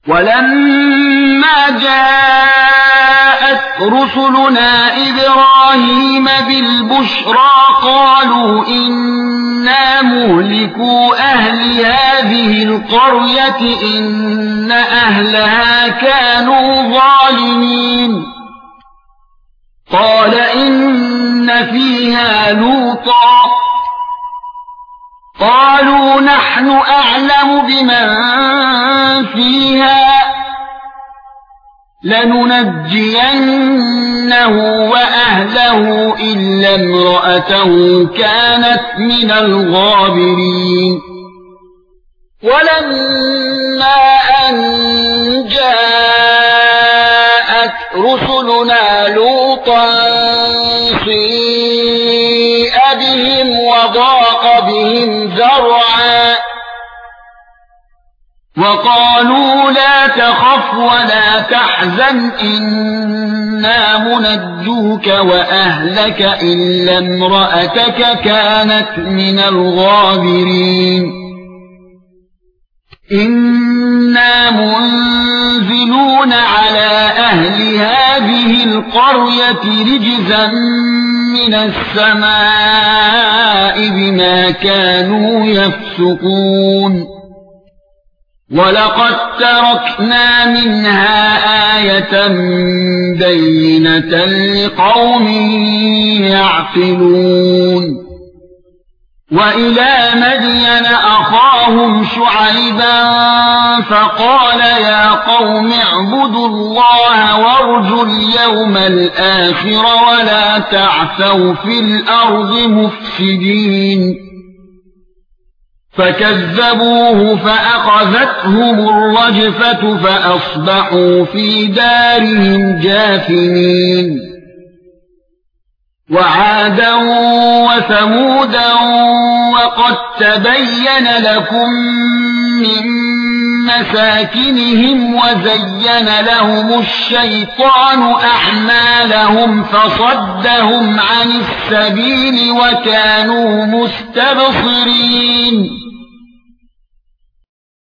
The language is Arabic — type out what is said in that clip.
ولما جاءت رسلنا إبراهيم بالبشرى قالوا إنا مهلكو أهل هذه القرية إن أهلها كانوا ظالمين قال إن فيها لوطا قالوا نحن أعلم بمن فيها لننجينه وأهله إلا امرأته كانت من الغابرين ولما أن جاءت رسلنا لوطا سيء بهم وضاق بهم ذرعا وقالوا لا تخف ولا تحزن إنا منجوك وأهلك إلا امرأتك كانت من الغابرين إنا منزلون على أهل هذه القرية رجزا من السماء بما كانوا يفسقون وَلَقَدْ تَرَكْنَا مِنْهَا آيَةً بَيِّنَةً لِقَوْمٍ يَعْقِلُونَ وَإِلَى مَدْيَنَ أَخَاهُمْ شُعَيْبًا فَقَالَ يَا قَوْمِ اعْبُدُوا اللَّهَ وَارْجُوا الْيَوْمَ الْآخِرَ وَلَا تَعْثَوْا فِي الْأَرْضِ مُفْسِدِينَ فكذبوه فأخذتهم الرجفة فأصبحوا في دارهم جاثمين وعادا وثمودا وقد تبين لكم من مساكنهم وزين لهم الشيطان أعمالهم فصدهم عن السبيل وكانوا مستبصرين